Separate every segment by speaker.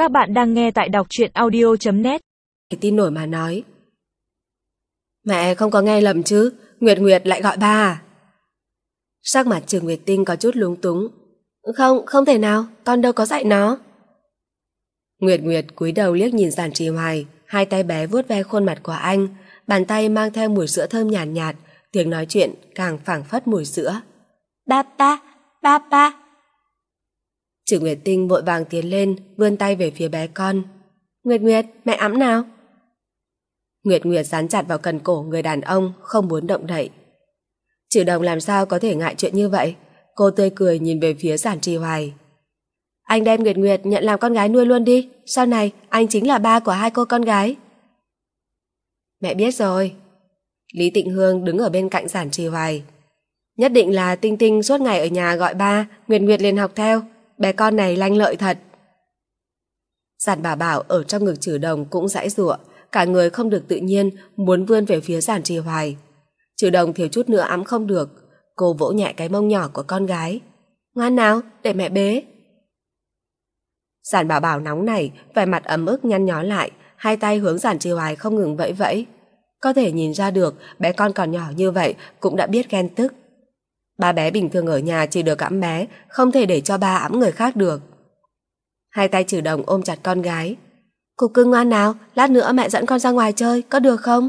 Speaker 1: Các bạn đang nghe tại đọc truyện audio.net.
Speaker 2: Tin nổi mà nói. Mẹ không có nghe lầm chứ, Nguyệt Nguyệt lại gọi ba à? Sắc mặt Trừ Nguyệt Tinh có chút lúng túng. Không thể nào, con đâu có dạy nó. Nguyệt Nguyệt cúi đầu liếc nhìn Giản Trì Hoài, hai tay bé vuốt ve khuôn mặt của anh, bàn tay mang theo mùi sữa thơm nhàn nhạt, tiếng nói chuyện càng phảng phất mùi sữa. Ba. Trừ Nguyệt Tinh vội vàng tiến lên, vươn tay về phía bé con. Nguyệt Nguyệt, mẹ ẵm nào. Nguyệt Nguyệt dán chặt vào cần cổ người đàn ông, không muốn động đậy. Trừ Đồng làm sao có thể ngại chuyện như vậy? Cô tươi cười nhìn về phía Giản Trì Hoài. Anh đem Nguyệt Nguyệt nhận làm con gái nuôi luôn đi, sau này anh chính là ba của hai cô con gái. Mẹ biết rồi. Lý Tịnh Hương đứng ở bên cạnh Giản Trì Hoài. Nhất định là Tinh Tinh suốt ngày ở nhà gọi ba, Nguyệt Nguyệt liền học theo, bé con này lanh lợi thật. Giản Bảo Bảo ở trong ngực Trừ Đồng cũng giãy giụa, cả người không được tự nhiên, muốn vươn về phía Giản Trì Hoài. Trừ Đồng thiếu chút nữa ẵm không được, cô vỗ nhẹ cái mông nhỏ của con gái. Ngoan nào, để mẹ bế. Giản Bảo Bảo nóng nảy, vẻ mặt ấm ức nhăn nhó lại, hai tay hướng Giản Trì Hoài không ngừng vẫy vẫy. Có thể nhìn ra được bé con còn nhỏ như vậy cũng đã biết ghen tức. Ba bé bình thường ở nhà chỉ được ẵm bé, không thể để cho ba ẵm người khác được. Hai tay Trừ Đồng ôm chặt con gái. Cục cưng ngoan nào, lát nữa mẹ dẫn con ra ngoài chơi, có được không?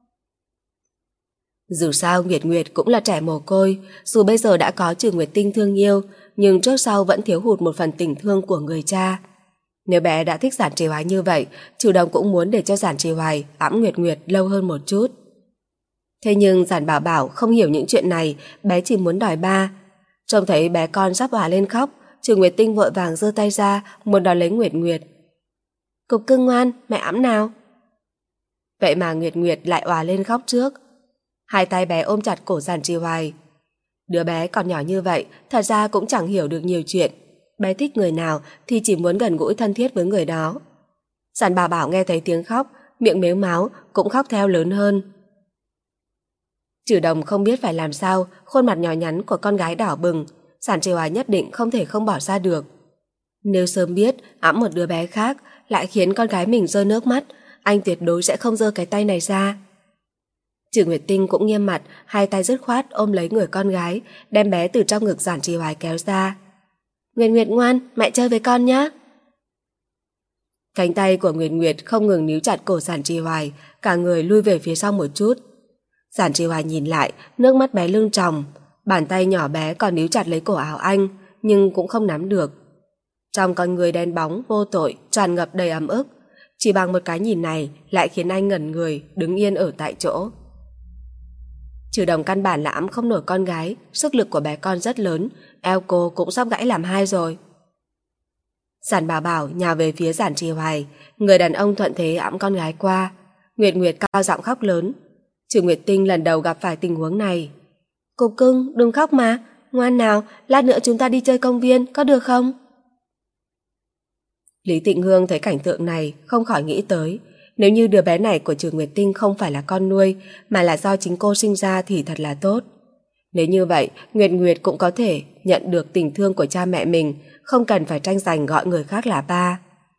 Speaker 2: Dù sao Nguyệt Nguyệt cũng là trẻ mồ côi, dù bây giờ đã có Trừ Nguyệt Tinh thương yêu, nhưng trước sau vẫn thiếu hụt một phần tình thương của người cha. Nếu bé đã thích Giản Trì Hoài như vậy, Trừ Đồng cũng muốn để cho Giản Trì Hoài ẵm Nguyệt Nguyệt lâu hơn một chút. Thế nhưng Giản Bảo Bảo không hiểu những chuyện này, bé chỉ muốn đòi ba. Trông thấy bé con sắp òa lên khóc, Trừ Nguyệt Tinh vội vàng giơ tay ra, muốn đòi lấy Nguyệt Nguyệt. Cục cưng ngoan, mẹ ẵm nào. Vậy mà Nguyệt Nguyệt lại òa lên khóc trước. Hai tay bé ôm chặt cổ Giản Trì Hoài. Đứa bé còn nhỏ như vậy, thật ra cũng chẳng hiểu được nhiều chuyện. Bé thích người nào thì chỉ muốn gần gũi thân thiết với người đó. Giản Bảo Bảo nghe thấy tiếng khóc, miệng mếu máo, cũng khóc theo lớn hơn. Trừ Đồng không biết phải làm sao, khuôn mặt nhỏ nhắn của con gái đỏ bừng, Giản Trì Hoài nhất định không thể không bỏ ra được. Nếu sớm biết ẵm một đứa bé khác lại khiến con gái mình rơi nước mắt, anh tuyệt đối sẽ không giơ cái tay này ra. Trừ Nguyệt Tinh cũng nghiêm mặt, hai tay dứt khoát ôm lấy người con gái, đem bé từ trong ngực Giản Trì Hoài kéo ra. Nguyệt Nguyệt ngoan, mẹ chơi với con nhé. Cánh tay của Nguyệt Nguyệt không ngừng níu chặt cổ Giản Trì Hoài, cả người lui về phía sau một chút. Giản Trì Hoài nhìn lại, nước mắt bé lưng tròng, bàn tay nhỏ bé còn níu chặt lấy cổ áo anh, nhưng cũng không nắm được. Trong con người đen bóng, vô tội, tràn ngập đầy ấm ức, chỉ bằng một cái nhìn này lại khiến anh ngẩn người, đứng yên ở tại chỗ. Trừ Đồng căn bản là ẵm không nổi con gái, sức lực của bé con rất lớn, eo cô cũng sắp gãy làm hai rồi. Giản Bảo Bảo nhào về phía Giản Trì Hoài, người đàn ông thuận thế ẵm con gái qua. Nguyệt Nguyệt cao giọng khóc lớn. Trừ Nguyệt Tinh lần đầu gặp phải tình huống này. Cục cưng, đừng khóc mà, ngoan nào, lát nữa chúng ta đi chơi công viên, có được không? Lý Tịnh Hương thấy cảnh tượng này không khỏi nghĩ tới, nếu như đứa bé này của Trừ Nguyệt Tinh không phải là con nuôi mà là do chính cô sinh ra thì thật là tốt. Nếu như vậy, Nguyệt Nguyệt cũng có thể nhận được tình thương của cha mẹ mình, không cần phải tranh giành gọi người khác là ba.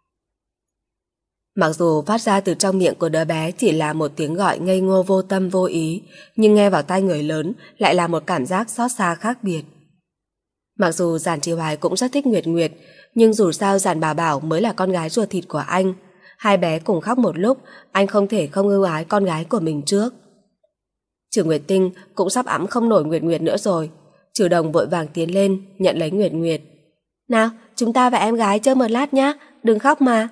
Speaker 2: Mặc dù phát ra từ trong miệng của đứa bé chỉ là một tiếng gọi ngây ngô vô tâm vô ý, nhưng nghe vào tai người lớn lại là một cảm giác xót xa khác biệt. Mặc dù Giản Trì Hoài cũng rất thích Nguyệt Nguyệt, nhưng dù sao Giản Bảo Bảo mới là con gái ruột thịt của anh. Hai bé cùng khóc một lúc, anh không thể không ưu ái con gái của mình trước. Trừ Nguyệt Tinh cũng sắp ẵm không nổi Nguyệt Nguyệt nữa rồi. Trừ Đồng vội vàng tiến lên, nhận lấy Nguyệt Nguyệt. Nào, chúng ta và em gái chơi một lát nhé, đừng khóc mà.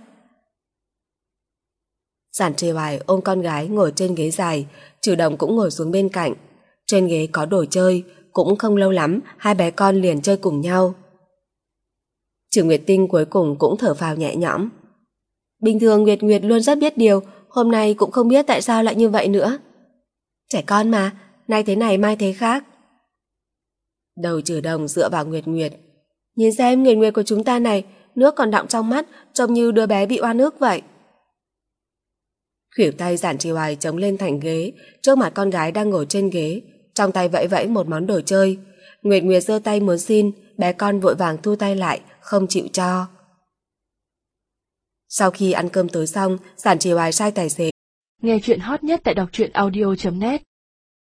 Speaker 2: Giản Trì Hoài ôm con gái ngồi trên ghế dài, Trừ Đồng cũng ngồi xuống bên cạnh. Trên ghế có đồ chơi, cũng không lâu lắm hai bé con liền chơi cùng nhau. Trừ Nguyệt Tinh cuối cùng cũng thở phào nhẹ nhõm. Bình thường Nguyệt Nguyệt luôn rất biết điều, hôm nay cũng không biết tại sao lại như vậy nữa. Trẻ con mà, nay thế này mai thế khác. Đầu Trừ Đồng dựa vào Nguyệt Nguyệt. Nhìn xem Nguyệt Nguyệt của chúng ta này, nước còn đọng trong mắt, trông như đứa bé bị oan ức vậy. Khuỷu tay Giản Trì Hoài chống lên thành ghế, trước mặt con gái đang ngồi trên ghế, trong tay vẫy vẫy một món đồ chơi. Nguyệt Nguyệt giơ tay muốn xin, bé con vội vàng thu tay lại, không chịu cho. Sau khi ăn cơm tối xong, Giản Trì Hoài sai tài xế.
Speaker 1: Nghe chuyện hot nhất tại đọc truyện audio.net